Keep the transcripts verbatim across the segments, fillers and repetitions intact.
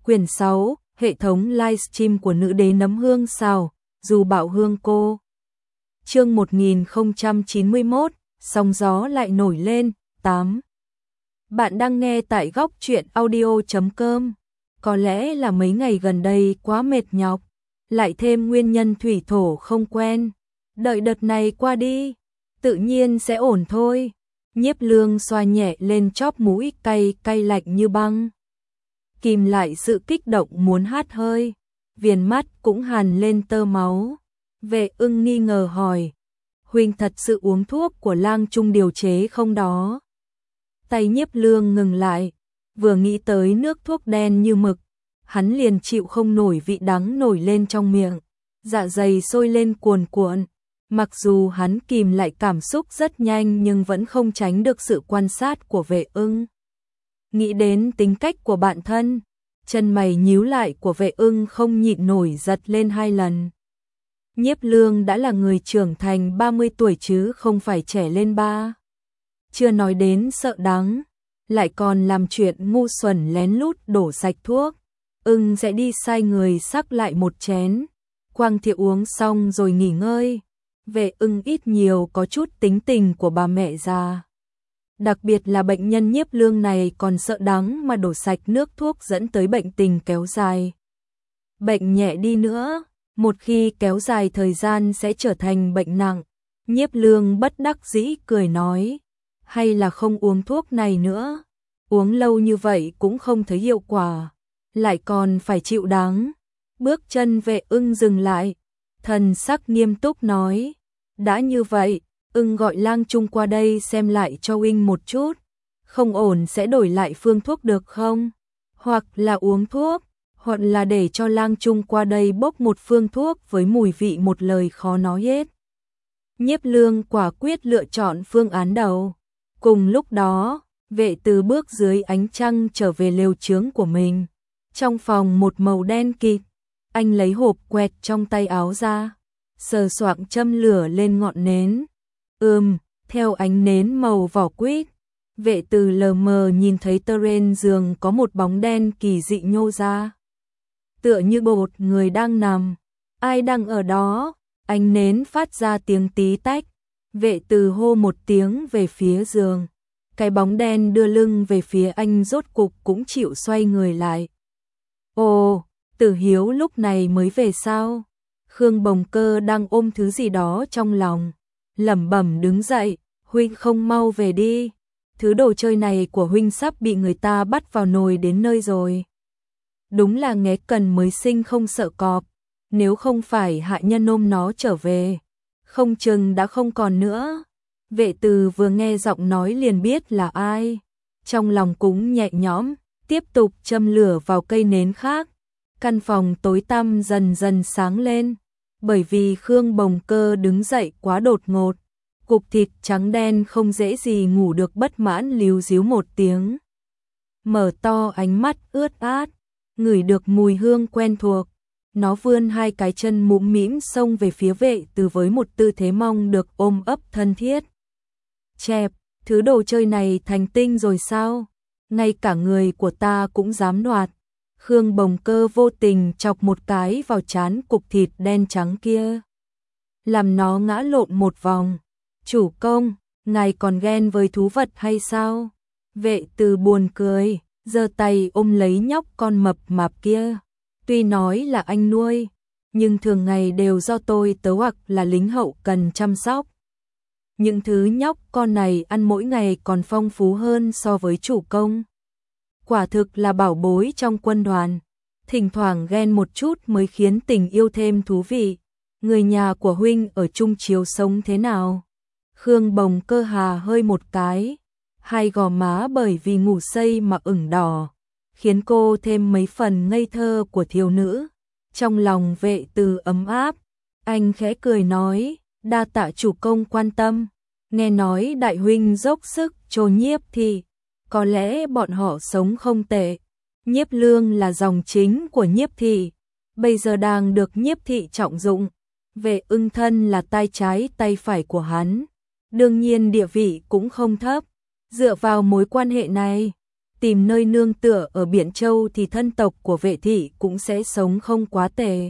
Quyển sáu, hệ thống livestream của nữ đế nấm hương xào, dù bạo hương cô. Chương một nghìn không trăm chín mươi mốt, sóng gió lại nổi lên, tám. Bạn đang nghe tại góc truyện audio chấm com. Có lẽ là mấy ngày gần đây quá mệt nhọc, lại thêm nguyên nhân thủy thổ không quen. Đợi đợt này qua đi, tự nhiên sẽ ổn thôi. Nhiếp Lương xoa nhẹ lên chóp mũi cay cay lạnh như băng. Kìm lại sự kích động muốn hát hơi, viền mắt cũng hằn lên tơ máu. Vệ Ưng nghi ngờ hỏi, huynh thật sự uống thuốc của Lang Trung điều chế không đó? Tay Nhiếp Lương ngừng lại, vừa nghĩ tới nước thuốc đen như mực, hắn liền chịu không nổi vị đắng nổi lên trong miệng, dạ dày sôi lên cuồn cuộn. Mặc dù hắn kìm lại cảm xúc rất nhanh nhưng vẫn không tránh được sự quan sát của Vệ Ưng. Nghĩ đến tính cách của bạn thân, chân mày nhíu lại của Vệ Ưng không nhịn nổi giật lên hai lần. Nhiếp Lương đã là người trưởng thành ba mươi tuổi chứ không phải trẻ lên ba. Chưa nói đến sợ đắng, lại còn làm chuyện ngu xuẩn lén lút đổ sạch thuốc. Ưng sẽ đi sai người sắc lại một chén, Quang Thiệu uống xong rồi nghỉ ngơi. Vệ Ưng ít nhiều có chút tính tình của bà mẹ già. Đặc biệt là bệnh nhân Nhiếp Lương này còn sợ đắng mà đổ sạch nước thuốc dẫn tới bệnh tình kéo dài. Bệnh nhẹ đi nữa, một khi kéo dài thời gian sẽ trở thành bệnh nặng. Nhiếp Lương bất đắc dĩ cười nói, hay là không uống thuốc này nữa, uống lâu như vậy cũng không thấy hiệu quả, lại còn phải chịu đắng. Bước chân Vệ Ưng dừng lại, thần sắc nghiêm túc nói, đã như vậy, Ưng gọi Lang Trung qua đây xem lại cho huynh một chút, không ổn sẽ đổi lại phương thuốc được không? Hoặc là uống thuốc, hoặc là để cho Lang Trung qua đây bốc một phương thuốc với mùi vị một lời khó nói hết. Nhiếp Lương quả quyết lựa chọn phương án đầu. Cùng lúc đó, Vệ Từ bước dưới ánh trăng trở về lều trướng của mình. Trong phòng một màu đen kịt, anh lấy hộp quẹt trong tay áo ra, sờ soạng châm lửa lên ngọn nến. Ừm, theo ánh nến màu vỏ quýt, Vệ Từ lờ mờ nhìn thấy trên giường có một bóng đen kỳ dị nhô ra. Tựa như bột người đang nằm, ai đang ở đó? Ánh nến phát ra tiếng tí tách. Vệ Từ hô một tiếng về phía giường. Cái bóng đen đưa lưng về phía anh rốt cục cũng chịu xoay người lại. Ồ, Tử Hiếu lúc này mới về sao? Khương Bồng Cơ đang ôm thứ gì đó trong lòng, lẩm bẩm đứng dậy, huynh không mau về đi. Thứ đồ chơi này của huynh sắp bị người ta bắt vào nồi đến nơi rồi. Đúng là nghé cần mới sinh không sợ cọp, nếu không phải hạ nhân ôm nó trở về, không chừng đã không còn nữa. Vệ Từ vừa nghe giọng nói liền biết là ai, trong lòng cũng nhẹ nhõm, tiếp tục châm lửa vào cây nến khác. Căn phòng tối tăm dần dần sáng lên, bởi vì Khương Bồng Cơ đứng dậy quá đột ngột, cục thịt trắng đen không dễ gì ngủ được bất mãn líu díu một tiếng. Mở to ánh mắt ướt át, ngửi được mùi hương quen thuộc, nó vươn hai cái chân mũm mĩm xông về phía Vệ Từ với một tư thế mong được ôm ấp thân thiết. Chẹp, thứ đồ chơi này thành tinh rồi sao? Ngay cả người của ta cũng dám đoạt. Khương Bồng Cơ vô tình chọc một cái vào trán cục thịt đen trắng kia, làm nó ngã lộn một vòng. Chủ công, ngài còn ghen với thú vật hay sao? Vệ Từ buồn cười, giơ tay ôm lấy nhóc con mập mạp kia. Tuy nói là anh nuôi, nhưng thường ngày đều do tôi tớ hoặc là lính hậu cần chăm sóc. Những thứ nhóc con này ăn mỗi ngày còn phong phú hơn so với chủ công. Quả thực là bảo bối trong quân đoàn, thỉnh thoảng ghen một chút mới khiến tình yêu thêm thú vị. Người nhà của huynh ở Trung Chiếu sống thế nào? Khương Bồng Cơ hà hơi một cái, hai gò má bởi vì ngủ say mà ửng đỏ, khiến cô thêm mấy phần ngây thơ của thiếu nữ. Trong lòng Vệ Từ ấm áp, anh khẽ cười nói, đa tạ chủ công quan tâm. Nghe nói đại huynh dốc sức trô Nhiếp thì có lẽ bọn họ sống không tệ. Nhiếp Lương là dòng chính của Nhiếp thị, bây giờ đang được Nhiếp thị trọng dụng. Vệ Ưng thân là tay trái tay phải của hắn, đương nhiên địa vị cũng không thấp. Dựa vào mối quan hệ này, tìm nơi nương tựa ở Biện Châu thì thân tộc của Vệ thị cũng sẽ sống không quá tệ.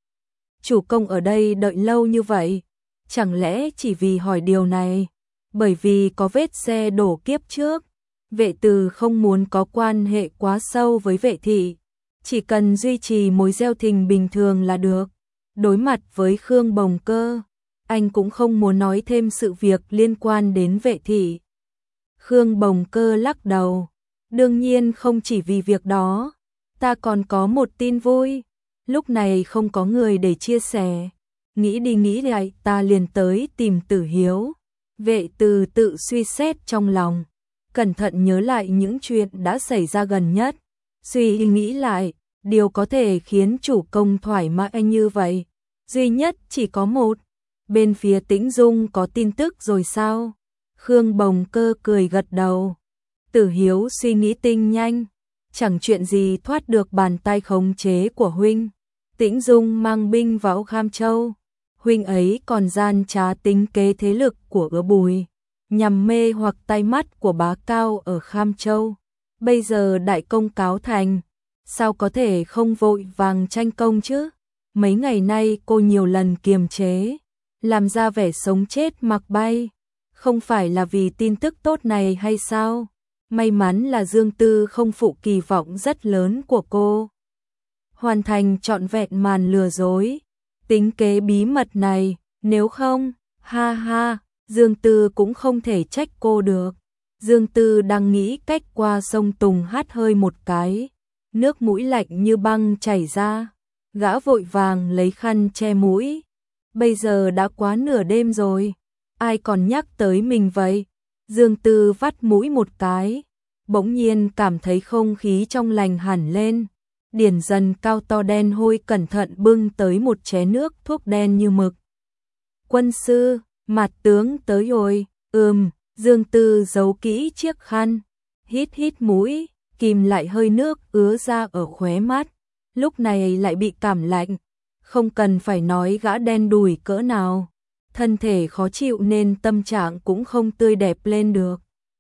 Chủ công ở đây đợi lâu như vậy, chẳng lẽ chỉ vì hỏi điều này? Bởi vì có vết xe đổ kiếp trước, Vệ Từ không muốn có quan hệ quá sâu với Vệ thị, chỉ cần duy trì mối giao tình bình thường là được. Đối mặt với Khương Bồng Cơ, anh cũng không muốn nói thêm sự việc liên quan đến Vệ thị. Khương Bồng Cơ lắc đầu, đương nhiên không chỉ vì việc đó, ta còn có một tin vui. Lúc này không có người để chia sẻ, nghĩ đi nghĩ lại ta liền tới tìm Tử Hiếu. Vệ Từ tự suy xét trong lòng, cẩn thận nhớ lại những chuyện đã xảy ra gần nhất, suy nghĩ lại, điều có thể khiến chủ công thoải mái như vậy, duy nhất chỉ có một. Bên phía Tĩnh Dung có tin tức rồi sao? Khương Bồng Cơ cười gật đầu. Tử Hiếu suy nghĩ tinh nhanh, chẳng chuyện gì thoát được bàn tay khống chế của huynh. Tĩnh Dung mang binh vào Kham Châu, huynh ấy còn gian trá tính kế thế lực của Ứa Bùi, nhằm mê hoặc tay mắt của bá cao ở Kham Châu. Bây giờ đại công cáo thành, sao có thể không vội vàng tranh công chứ? Mấy ngày nay cô nhiều lần kiềm chế, làm ra vẻ sống chết mặc bay, không phải là vì tin tức tốt này hay sao? May mắn là Dương Tư không phụ kỳ vọng rất lớn của cô, hoàn thành trọn vẹn màn lừa dối, tính kế bí mật này, nếu không, ha ha, Dương Tư cũng không thể trách cô được. Dương Tư đang nghĩ cách qua sông Tùng hát hơi một cái, nước mũi lạnh như băng chảy ra, gã vội vàng lấy khăn che mũi. Bây giờ đã quá nửa đêm rồi, ai còn nhắc tới mình vậy? Dương Tư vắt mũi một cái, bỗng nhiên cảm thấy không khí trong lành hẳn lên. Điển Dần cao to đen hôi cẩn thận bưng tới một chén nước thuốc đen như mực. Quân sư, Mạt tướng tới rồi. Ừm, Dương Tư giấu kỹ chiếc khăn, hít hít mũi, kìm lại hơi nước ứa ra ở khóe mắt. Lúc này lại bị cảm lạnh, không cần phải nói gã đen đủi cỡ nào, thân thể khó chịu nên tâm trạng cũng không tươi đẹp lên được.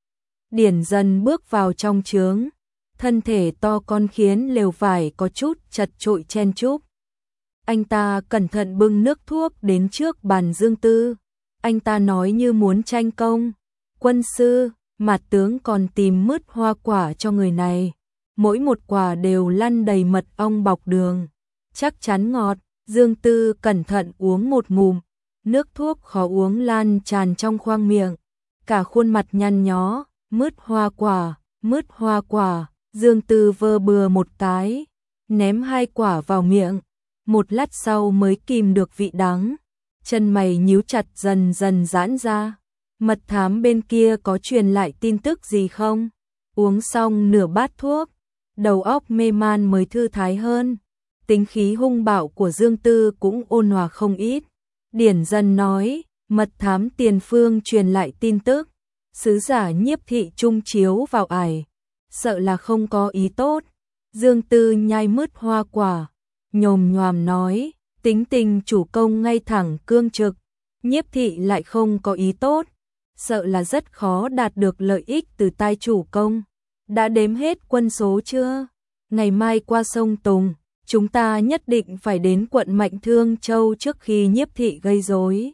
Điển Dần bước vào trong trướng, thân thể to con khiến lều vải có chút chật trội chen chúc. Anh ta cẩn thận bưng nước thuốc đến trước bàn Dương Tư, anh ta nói như muốn tranh công. Quân sư, Mạt tướng còn tìm mứt hoa quả cho người này, mỗi một quả đều lăn đầy mật ong bọc đường, chắc chắn ngọt. Dương Tư cẩn thận uống một ngụm, nước thuốc khó uống lan tràn trong khoang miệng, cả khuôn mặt nhăn nhó. Mứt hoa quả, mứt hoa quả. Dương Tư vơ bừa một cái, ném hai quả vào miệng, một lát sau mới kìm được vị đắng, chân mày nhíu chặt dần dần giãn ra. Mật thám bên kia có truyền lại tin tức gì không? Uống xong nửa bát thuốc, đầu óc mê man mới thư thái hơn, tính khí hung bạo của Dương Tư cũng ôn hòa không ít. Điển Dần nói, mật thám tiền phương truyền lại tin tức, sứ giả Nhiếp thị trung chiếu vào ải, sợ là không có ý tốt. Dương Tư nhai mứt hoa quả, nhồm nhoàm nói, tính tình chủ công ngay thẳng cương trực, Nhiếp thị lại không có ý tốt, sợ là rất khó đạt được lợi ích từ tay chủ công. Đã đếm hết quân số chưa? Ngày mai qua sông Tùng, chúng ta nhất định phải đến quận Mạnh Thương Châu trước khi Nhiếp thị gây rối.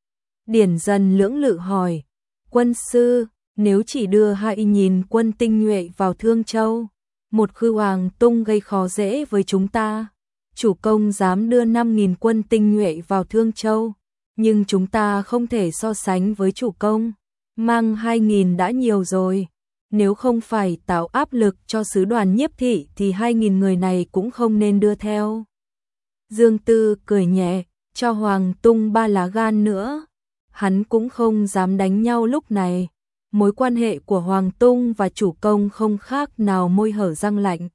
Điển Dần lưỡng lự hỏi, quân sư, nếu chỉ đưa hai nghìn quân tinh nhuệ vào Thương Châu, một Khư Hoàng Tung gây khó dễ với chúng ta, chủ công dám đưa năm nghìn quân tinh nhuệ vào Thương Châu, nhưng chúng ta không thể so sánh với chủ công, mang hai nghìn đã nhiều rồi, nếu không phải tạo áp lực cho sứ đoàn Nhiếp thị thì hai nghìn người này cũng không nên đưa theo. Dương Tư cười nhẹ, cho Hoàng Tung ba lá gan nữa, hắn cũng không dám đánh nhau lúc này. Mối quan hệ của Hoàng Tung và chủ công không khác nào môi hở răng lạnh.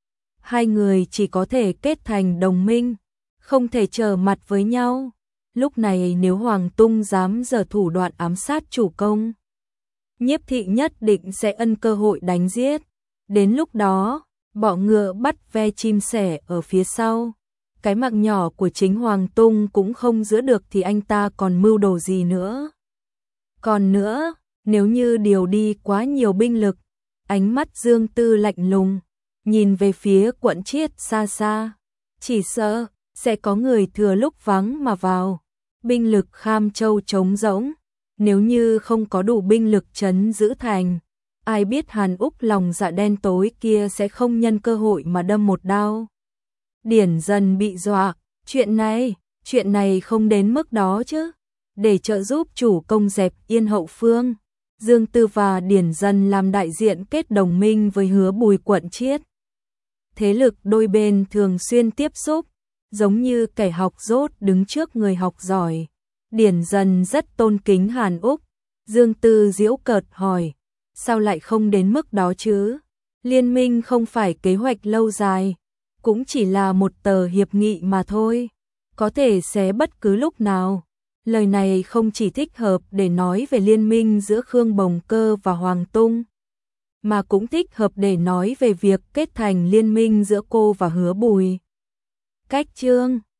Hai người chỉ có thể kết thành đồng minh, không thể trở mặt với nhau. Lúc này nếu Hoàng Tung dám giở thủ đoạn ám sát chủ công, Nhiếp thị nhất định sẽ ân cơ hội đánh giết. Đến lúc đó, bỏ ngựa bắt ve chim sẻ ở phía sau. Cái mạng nhỏ của chính Hoàng Tung cũng không giữ được thì anh ta còn mưu đồ gì nữa. Còn nữa, nếu như điều đi quá nhiều binh lực, ánh mắt Dương Tư lạnh lùng, nhìn về phía Quận Chiết xa xa, chỉ sợ sẽ có người thừa lúc vắng mà vào. Binh lực Kham Châu trống rỗng, nếu như không có đủ binh lực trấn giữ thành, ai biết Hàn Úc lòng dạ đen tối kia sẽ không nhân cơ hội mà đâm một đao. Điển Dần bị dọa, chuyện này, chuyện này không đến mức đó chứ. Để trợ giúp chủ công dẹp yên hậu phương, Dương Tư và Điển Dần làm đại diện kết đồng minh với Hứa Bùi Quận Chiết. Thế lực đôi bên thường xuyên tiếp xúc, giống như kẻ học dốt đứng trước người học giỏi. Điển Dần rất tôn kính Hàn Úc, Dương Tư giễu cợt hỏi, sao lại không đến mức đó chứ? Liên minh không phải kế hoạch lâu dài, cũng chỉ là một tờ hiệp nghị mà thôi, có thể xé bất cứ lúc nào. Lời này không chỉ thích hợp để nói về liên minh giữa Khương Bồng Cơ và Hoàng Tung, mà cũng thích hợp để nói về việc kết thành liên minh giữa cô và Hứa Bùi. Cách chương